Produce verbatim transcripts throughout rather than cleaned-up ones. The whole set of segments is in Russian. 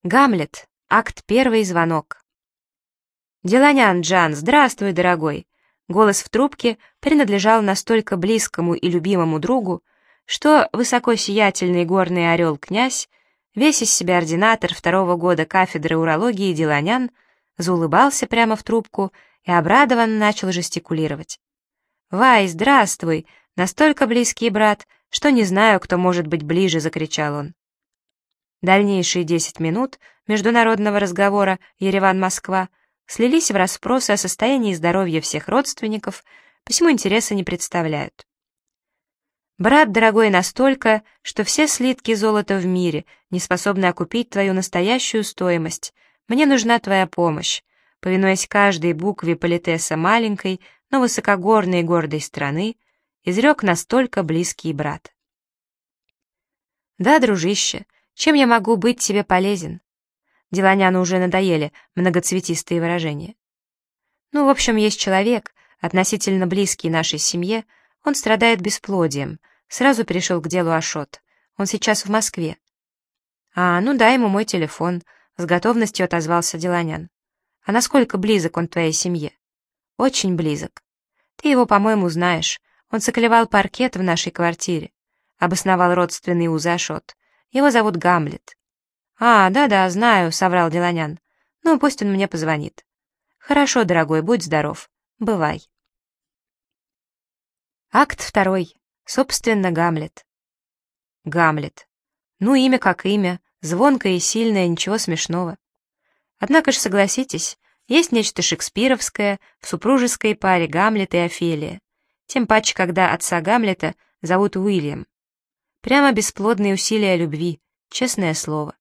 Гамлет. Акт первый. Звонок. «Деланян Джан, здравствуй, дорогой!» Голос в трубке принадлежал настолько близкому и любимому другу, что высокосиятельный горный орел-князь, весь из себя ординатор второго года кафедры урологии Деланян, заулыбался прямо в трубку и обрадованно начал жестикулировать. «Вай, здравствуй! Настолько близкий брат, что не знаю, кто может быть ближе!» — закричал он. Дальнейшие десять минут международного разговора Ереван-Москва слились в расспросы о состоянии здоровья всех родственников, посему интереса не представляют. «Брат дорогой настолько, что все слитки золота в мире не способны окупить твою настоящую стоимость. Мне нужна твоя помощь», повинуясь каждой букве политеса маленькой, но высокогорной и гордой страны, изрек настолько близкий брат. «Да, дружище, чем я могу быть тебе полезен?» Деланяну уже надоели многоцветистые выражения. «Ну, в общем, есть человек, относительно близкий нашей семье, он страдает бесплодием», сразу перешел к делу Ашот. «Он сейчас в Москве». «А, ну дай ему мой телефон», — с готовностью отозвался Деланян. «А насколько близок он твоей семье?» «Очень близок. Ты его, по-моему, знаешь. Он соклевал паркет в нашей квартире», — обосновал родственный узы Ашот. «Его зовут Гамлет». «А, да-да, знаю», — соврал Деланян. «Ну, пусть он мне позвонит». «Хорошо, дорогой, будь здоров. Бывай». Акт второй. Собственно, Гамлет. Гамлет. Ну, имя как имя, звонкое и сильное, ничего смешного. Однако ж, согласитесь, есть нечто шекспировское в супружеской паре Гамлета и Офелия, тем паче, когда отца Гамлета зовут Уильям. Прямо бесплодные усилия любви, честное слово.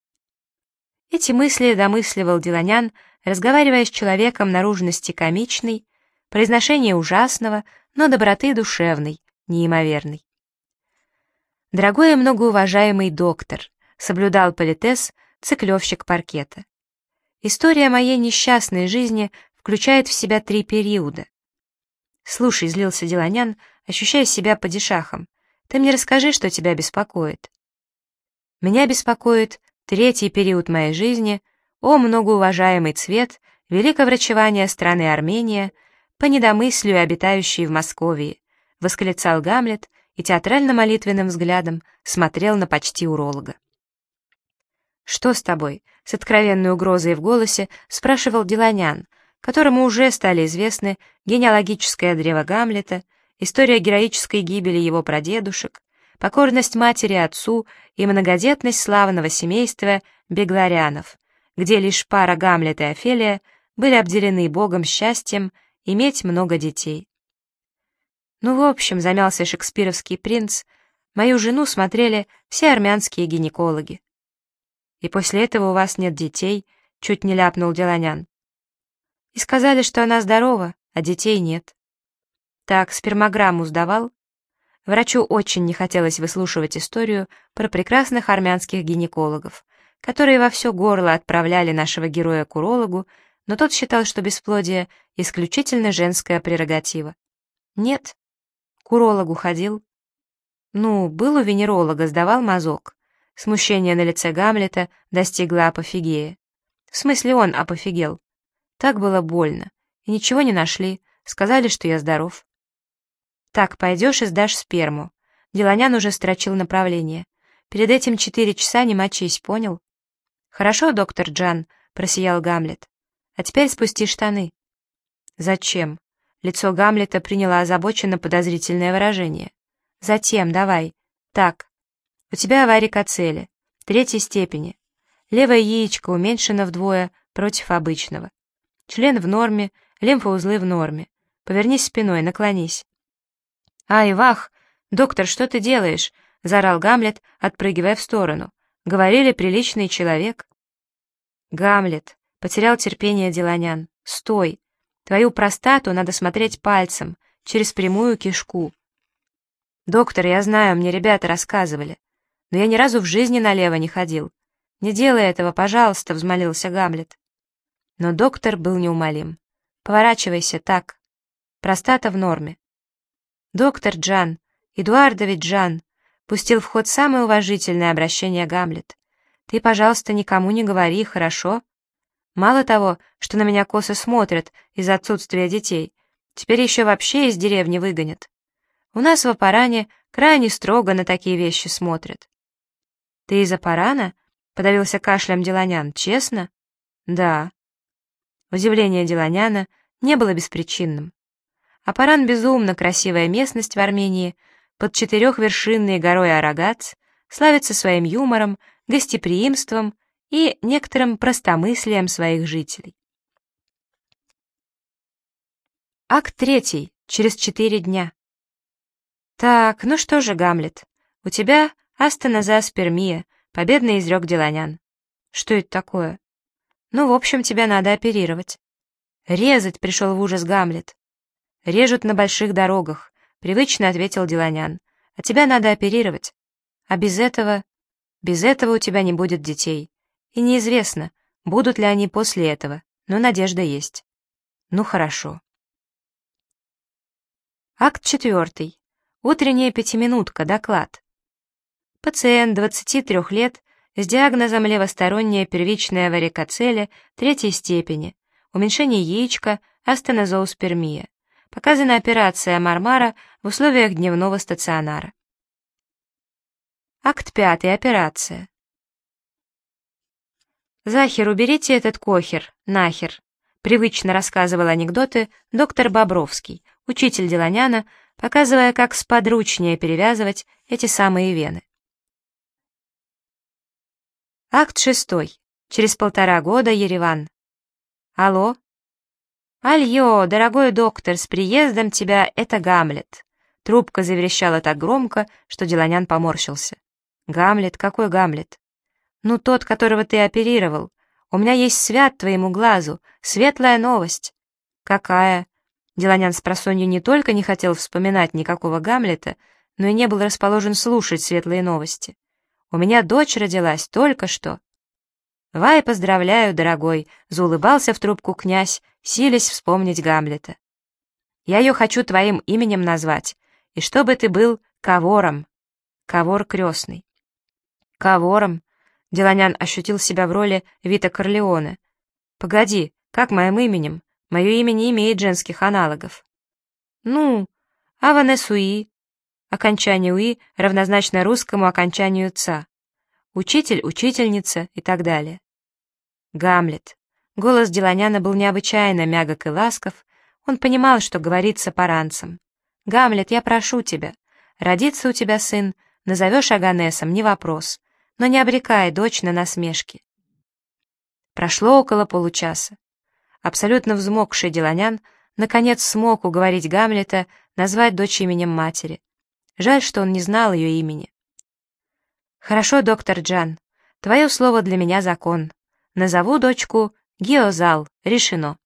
Эти мысли домысливал Деланян, разговаривая с человеком наружности комичной, произношения ужасного, но доброты душевной, неимоверной. Дорогой и многоуважаемый доктор, соблюдал политес циклевщик паркета. История моей несчастной жизни включает в себя три периода. Слушай, злился Деланян, ощущая себя падишахом, ты мне расскажи, что тебя беспокоит. Меня беспокоит третий период моей жизни, о многоуважаемый цвет, великоврачевания страны Армения, по недомыслию обитающей в Московии, восклицал Гамлет и театрально-молитвенным взглядом смотрел на почти уролога. «Что с тобой?» — с откровенной угрозой в голосе спрашивал Деланян, которому уже стали известны генеалогическое древо Гамлета, история героической гибели его прадедушек, покорность матери отцу и многодетность славного семейства Бегларянов, где лишь пара Гамлет и Офелия были обделены Богом счастьем иметь много детей. Ну, в общем, замялся шекспировский принц, мою жену смотрели все армянские гинекологи. «И после этого у вас нет детей?» — чуть не ляпнул Деланян. «И сказали, что она здорова, а детей нет». «Так, спермограмму сдавал?» Врачу очень не хотелось выслушивать историю про прекрасных армянских гинекологов, которые во все горло отправляли нашего героя к урологу, но тот считал, что бесплодие — исключительно женская прерогатива. «Нет». «К урологу ходил?» «Ну, был у венеролога, сдавал мазок». Смущение на лице Гамлета достигло апофигея. В смысле, он апофигел. Так было больно. И ничего не нашли, сказали, что я здоров. «Так, пойдешь и сдашь сперму». Деланян уже строчил направление. «Перед этим четыре часа не мочись, понял?» «Хорошо, доктор Джан», — просиял Гамлет. «А теперь спусти штаны». «Зачем?» Лицо Гамлета приняло озабоченно подозрительное выражение. «Затем, давай. Так. У тебя варикоцеле, третьей степени. Левое яичко уменьшено вдвое против обычного. Член в норме, лимфоузлы в норме. Повернись спиной, наклонись». «Ай, вах! Доктор, что ты делаешь?» — заорал Гамлет, отпрыгивая в сторону. «Говорили, приличный человек». «Гамлет!» — потерял терпение Деланян. «Стой! Твою простату надо смотреть пальцем, через прямую кишку». «Доктор, я знаю, мне ребята рассказывали, но я ни разу в жизни налево не ходил. Не делай этого, пожалуйста», — взмолился Гамлет. Но доктор был неумолим. «Поворачивайся так. Простата в норме». «Доктор Джан, Эдуардович Джан», — пустил в ход самое уважительное обращение Гамлет. Ты, пожалуйста, никому не говори, хорошо? Мало того, что на меня косо смотрят из-за отсутствия детей, теперь еще вообще из деревни выгонят. У нас в Апаране крайне строго на такие вещи смотрят». «Ты из Апарана?» — подавился кашлем Деланян. «Честно?» «Да». Удивление Деланяна не было беспричинным. Апаран — безумно красивая местность в Армении, под четырехвершинной горой Арагац, славится своим юмором, гостеприимством и некоторым простомыслием своих жителей. Акт третий. Через четыре дня. «Так, ну что же, Гамлет, у тебя астенозооспермия», — победно изрек Деланян. «Что это такое?» «Ну, в общем, тебя надо оперировать». «Резать», — пришел в ужас Гамлет. «Режут на больших дорогах», — привычно ответил Деланян. «А тебя надо оперировать. А без этого... Без этого у тебя не будет детей. И неизвестно, будут ли они после этого, но надежда есть». «Ну, хорошо». Акт четвертый. Утренняя пятиминутка, доклад. Пациент двадцати трёх лет с диагнозом левосторонняя первичная варикоцеле третьей степени, уменьшение яичка, астенозооспермия. Показана операция Мармара в условиях дневного стационара. Акт пятый. Операция. «Захер, уберите этот кохер, нахер», привычно рассказывал анекдоты доктор Бобровский, учитель Деланяна, показывая, как сподручнее перевязывать эти самые вены. Акт шестой. Через полтора года Ереван. «Алло?» «Альё, дорогой доктор, с приездом тебя, это Гамлет!» Трубка заверещала так громко, что Деланян поморщился. «Гамлет? Какой Гамлет?» «Ну, тот, которого ты оперировал. У меня есть свят твоему глазу, светлая новость». «Какая?» Деланян спросонья не только не хотел вспоминать никакого Гамлета, но и не был расположен слушать светлые новости. «У меня дочь родилась только что». «Вай, поздравляю, дорогой», — заулыбался в трубку князь, силясь вспомнить Гамлета. «Я ее хочу твоим именем назвать, и чтобы ты был Кавором». Кавор крестный. «Кавором?» — Деланян ощутил себя в роли Вита Корлеоне. «Погоди, как моим именем? Мое имя не имеет женских аналогов». «Ну, Аванесуи». Окончание «уи» равнозначно русскому окончанию «ца». Учитель, учительница и так далее. Гамлет. Голос Деланяна был необычайно мягок и ласков, он понимал, что говорит с апаранцем. «Гамлет, я прошу тебя, родится у тебя сын, назовешь Аганесом, не вопрос, но не обрекай дочь на насмешки». Прошло около получаса. Абсолютно взмокший Деланян наконец смог уговорить Гамлета назвать дочь именем матери. Жаль, что он не знал ее имени. «Хорошо, доктор Джан, твое слово для меня закон. Назову дочку Геозал, решено».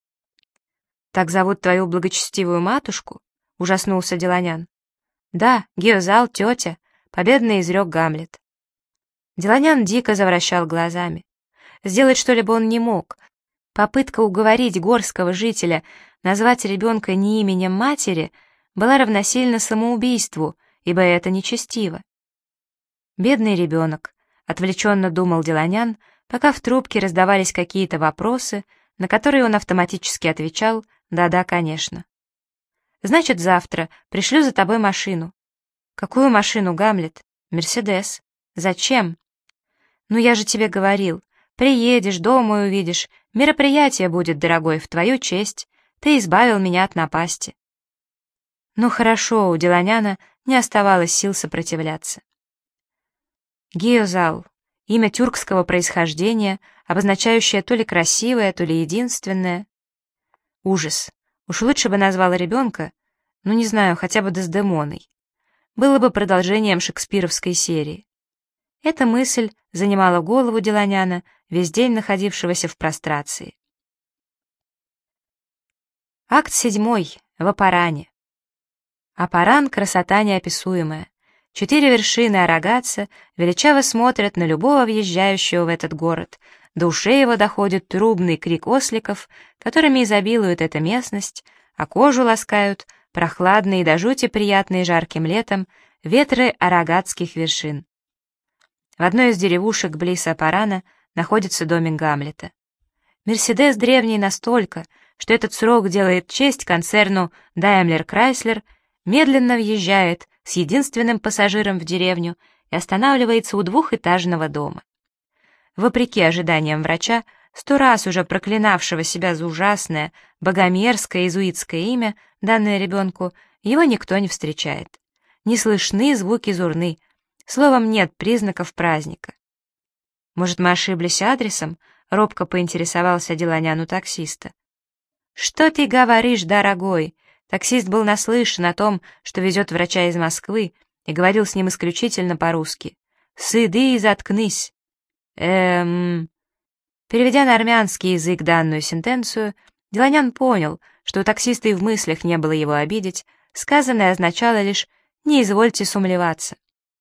«Так зовут твою благочестивую матушку?» — ужаснулся Деланян. «Да, Геозал, тетя», — победно изрек Гамлет. Деланян дико завращал глазами. Сделать что-либо он не мог. Попытка уговорить горского жителя назвать ребенка не именем матери была равносильна самоубийству, ибо это нечестиво. «Бедный ребенок», — отвлеченно думал Деланян, пока в трубке раздавались какие-то вопросы, на которые он автоматически отвечал «да-да, конечно». «Значит, завтра пришлю за тобой машину». «Какую машину, Гамлет?» «Мерседес». «Зачем?» «Ну, я же тебе говорил, приедешь, дома увидишь, мероприятие будет, дорогой, в твою честь, ты избавил меня от напасти». Ну хорошо, у Деланяна не оставалось сил сопротивляться. Геозал — имя тюркского происхождения, обозначающее то ли красивое, то ли единственное. Ужас. Уж лучше бы назвала ребенка, ну не знаю, хотя бы Дездемоной. Было бы продолжением шекспировской серии. Эта мысль занимала голову Деланяна, весь день находившегося в прострации. Акт седьмой. В Апаране. Апаран — красота неописуемая. Четыре вершины Арагаца величаво смотрят на любого въезжающего в этот город. До ушей его доходит трубный крик осликов, которыми изобилует эта местность, а кожу ласкают прохладные и до жути приятные жарким летом ветры арагатских вершин. В одной из деревушек близ Апарана находится домик Гамлета. Мерседес древний настолько, что этот срок делает честь концерну Daimler Chrysler, медленно въезжает с единственным пассажиром в деревню и останавливается у двухэтажного дома. Вопреки ожиданиям врача, сто раз уже проклинавшего себя за ужасное, богомерзкое иезуитское имя, данное ребенку, его никто не встречает. Не слышны звуки зурны, словом, нет признаков праздника. «Может, мы ошиблись адресом?» — робко поинтересовался Деланян у таксиста. «Что ты говоришь, дорогой?» Таксист был наслышан о том, что везет врача из Москвы, и говорил с ним исключительно по-русски. «Сыды и заткнись!» Эм... Переведя на армянский язык данную сентенцию, Деланян понял, что у таксиста и в мыслях не было его обидеть, сказанное означало лишь «не извольте сумлеваться».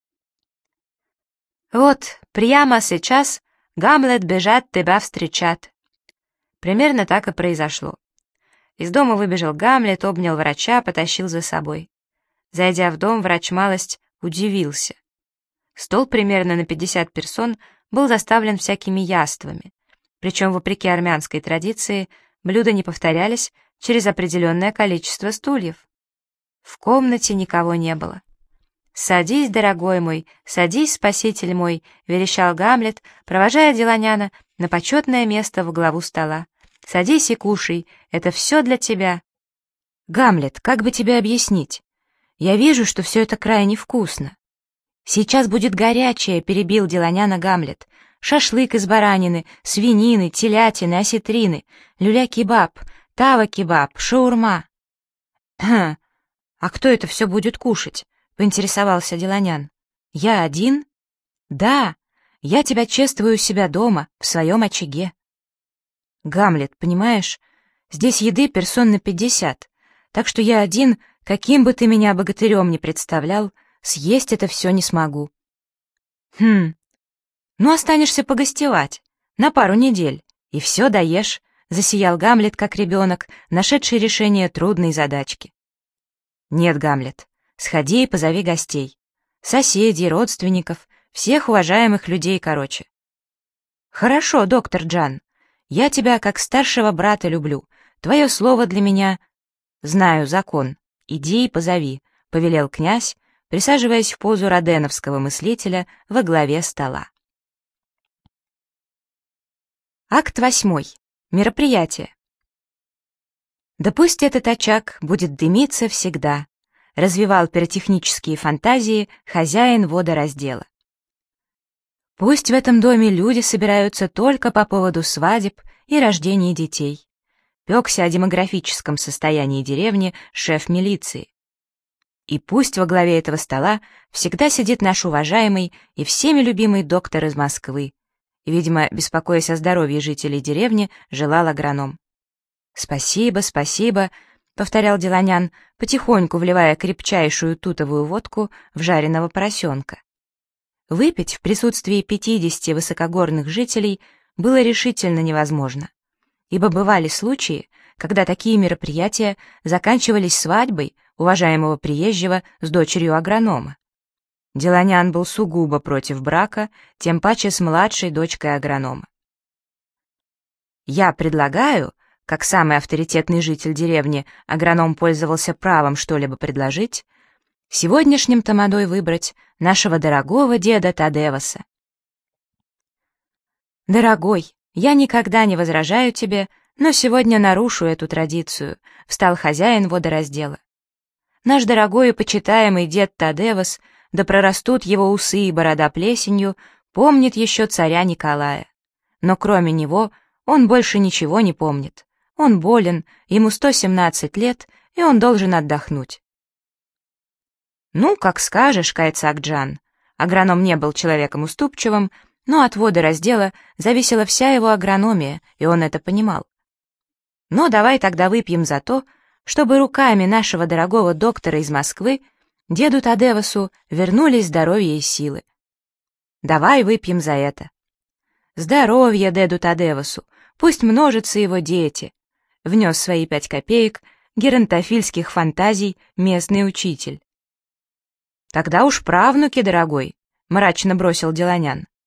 «Вот, прямо сейчас Гамлет бежат тебя встречат». Примерно так и произошло. Из дома выбежал Гамлет, обнял врача, потащил за собой. Зайдя в дом, врач малость удивился. Стол примерно на пятьдесят персон был заставлен всякими яствами, причем, вопреки армянской традиции, блюда не повторялись через определенное количество стульев. В комнате никого не было. «Садись, дорогой мой, садись, спаситель мой», — верещал Гамлет, провожая Деланяна на почетное место во главу стола. «Садись и кушай, это все для тебя». «Гамлет, как бы тебе объяснить? Я вижу, что все это крайне вкусно». «Сейчас будет горячее», — перебил Деланяна Гамлет. «Шашлык из баранины, свинины, телятины, осетрины, люля-кебаб, тава-кебаб, шаурма». «Хм, а кто это все будет кушать?» — поинтересовался Деланян. «Я один?» «Да, я тебя чествую у себя дома, в своем очаге». «Гамлет, понимаешь, здесь еды персон на пятьдесят, так что я один, каким бы ты меня богатырем ни представлял, съесть это все не смогу». «Хм, ну останешься погостевать, на пару недель, и все доешь», — засиял Гамлет, как ребенок, нашедший решение трудной задачки. «Нет, Гамлет, сходи и позови гостей, соседей, родственников, всех уважаемых людей, короче». «Хорошо, доктор Джан, я тебя как старшего брата люблю, твое слово для меня...» «Знаю закон, иди и позови», — повелел князь, присаживаясь в позу роденовского мыслителя во главе стола. Акт восьмой. Мероприятие. «Да пусть этот очаг будет дымиться всегда», — развивал пиротехнические фантазии хозяин водораздела. «Пусть в этом доме люди собираются только по поводу свадеб и рождения детей», — пекся о демографическом состоянии деревни шеф милиции. «И пусть во главе этого стола всегда сидит наш уважаемый и всеми любимый доктор из Москвы», и, видимо, беспокоясь о здоровье жителей деревни, желал агроном. «Спасибо, спасибо», — повторял Деланян, потихоньку вливая крепчайшую тутовую водку в жареного поросенка. Выпить в присутствии пятидесяти высокогорных жителей было решительно невозможно, ибо бывали случаи, когда такие мероприятия заканчивались свадьбой уважаемого приезжего с дочерью агронома. Деланян был сугубо против брака, тем паче с младшей дочкой агронома. «Я предлагаю», как самый авторитетный житель деревни, агроном пользовался правом что-либо предложить, сегодняшним тамадой выбрать нашего дорогого деда Тадеваса. «Дорогой, я никогда не возражаю тебе, но сегодня нарушу эту традицию», — встал хозяин водораздела. «Наш дорогой и почитаемый дед Тадевас, да прорастут его усы и борода плесенью, помнит еще царя Николая. Но кроме него он больше ничего не помнит. Он болен, ему сто семнадцать лет, и он должен отдохнуть». «Ну, как скажешь, Кайцак-Джан». Агроном не был человеком уступчивым, но от водораздела зависела вся его агрономия, и он это понимал. «Но давай тогда выпьем за то, чтобы руками нашего дорогого доктора из Москвы деду Тадевасу вернулись здоровье и силы. Давай выпьем за это. Здоровье деду Тадевасу, пусть множатся его дети», — внес свои пять копеек геронтофильских фантазий местный учитель. «Тогда уж правнуки, дорогой», — мрачно бросил Деланян.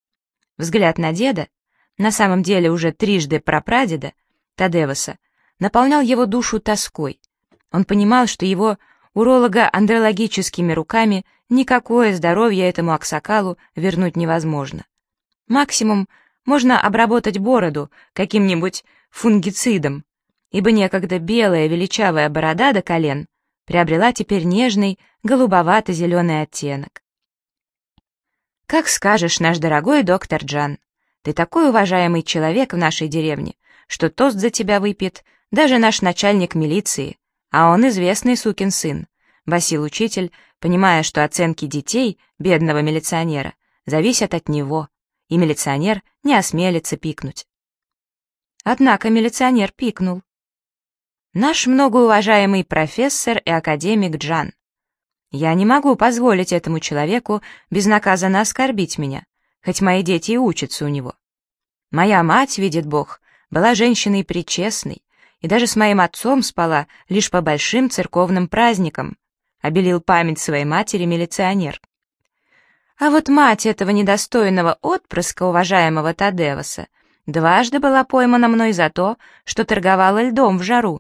Взгляд на деда, на самом деле уже трижды прапрадеда, Тадевоса, наполнял его душу тоской. Он понимал, что его уролого-андрологическими руками никакое здоровье этому аксакалу вернуть невозможно. Максимум можно обработать бороду каким-нибудь фунгицидом, ибо некогда белая величавая борода до колен приобрела теперь нежный голубовато-зеленый оттенок. «Как скажешь, наш дорогой доктор Джан, ты такой уважаемый человек в нашей деревне, что тост за тебя выпьет даже наш начальник милиции, а он известный сукин сын», — басил учитель, понимая, что оценки детей бедного милиционера зависят от него, и милиционер не осмелится пикнуть. Однако милиционер пикнул. «Наш многоуважаемый профессор и академик Джан, я не могу позволить этому человеку безнаказанно оскорбить меня, хоть мои дети и учатся у него. Моя мать, видит Бог, была женщиной пречестной, и даже с моим отцом спала лишь по большим церковным праздникам», — обелил память своей матери милиционер. А вот мать этого недостойного отпрыска уважаемого Тадевоса дважды была поймана мной за то, что торговала льдом в жару.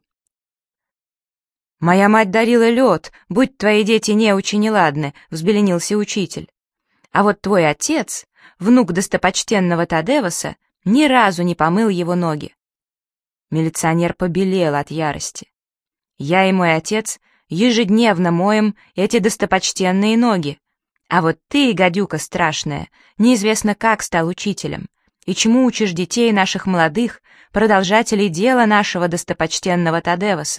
«Моя мать дарила лед, будь твои дети неучи неладны», — взбеленился учитель. «А вот твой отец, внук достопочтенного Тадевоса, ни разу не помыл его ноги». Милиционер побелел от ярости. «Я и мой отец ежедневно моем эти достопочтенные ноги, а вот ты, гадюка страшная, неизвестно как стал учителем, и чему учишь детей наших молодых, продолжателей дела нашего достопочтенного Тадевоса».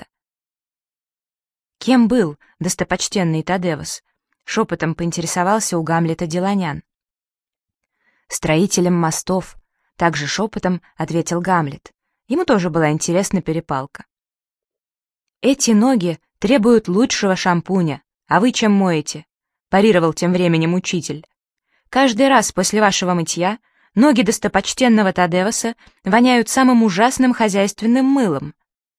«Кем был достопочтенный Тадевос?» — шепотом поинтересовался у Гамлета Деланян. «Строителем мостов», — также шепотом ответил Гамлет. Ему тоже была интересна перепалка. «Эти ноги требуют лучшего шампуня, а вы чем моете?» — парировал тем временем учитель. «Каждый раз после вашего мытья ноги достопочтенного Тадевоса воняют самым ужасным хозяйственным мылом».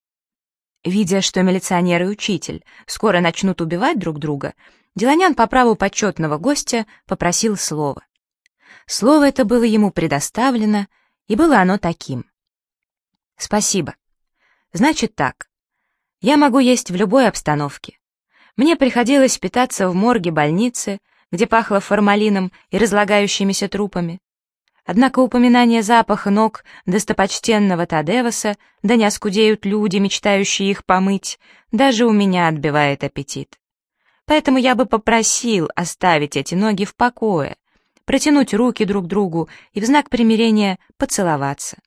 Видя, что милиционер и учитель скоро начнут убивать друг друга, Деланян по праву почетного гостя попросил слова. Слово это было ему предоставлено, и было оно таким. «Спасибо. Значит так. Я могу есть в любой обстановке. Мне приходилось питаться в морге больницы, где пахло формалином и разлагающимися трупами. Однако упоминание запаха ног достопочтенного Тадевоса, да не оскудеют люди, мечтающие их помыть, даже у меня отбивает аппетит. Поэтому я бы попросил оставить эти ноги в покое, протянуть руки друг другу и в знак примирения поцеловаться».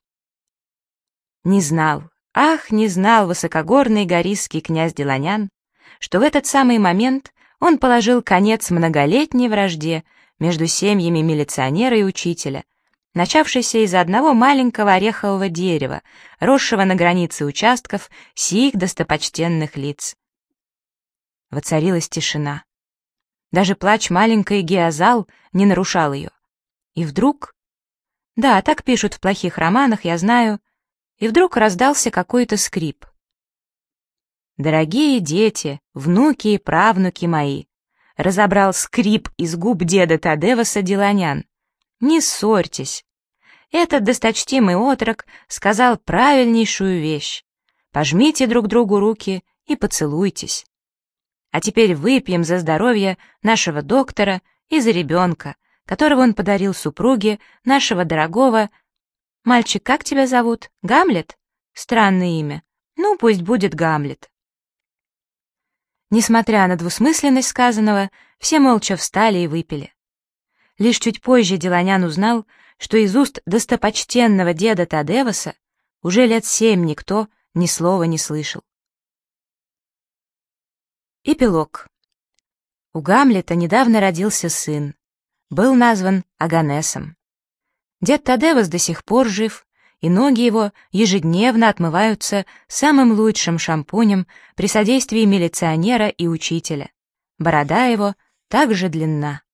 Не знал, ах, не знал высокогорный гористский князь Деланян, что в этот самый момент он положил конец многолетней вражде между семьями милиционера и учителя, начавшейся из-за одного маленького орехового дерева, росшего на границе участков сих достопочтенных лиц. Воцарилась тишина. Даже плач маленькой Геозал не нарушал ее. И вдруг... Да, так пишут в плохих романах, я знаю. И вдруг раздался какой-то скрип. «Дорогие дети, внуки и правнуки мои», разобрал скрип из губ деда Тадевоса Деланян. «Не ссорьтесь. Этот досточтимый отрок сказал правильнейшую вещь. Пожмите друг другу руки и поцелуйтесь. А теперь выпьем за здоровье нашего доктора и за ребенка, которого он подарил супруге нашего дорогого... Мальчик, как тебя зовут? Гамлет? Странное имя. Ну, пусть будет Гамлет». Несмотря на двусмысленность сказанного, все молча встали и выпили. Лишь чуть позже Деланян узнал, что из уст достопочтенного деда Тадевоса уже лет семь никто ни слова не слышал. Эпилог. У Гамлета недавно родился сын. Был назван Оганнесом. Дед Тадевос до сих пор жив, и ноги его ежедневно отмываются самым лучшим шампунем при содействии милиционера и учителя. Борода его также длинна.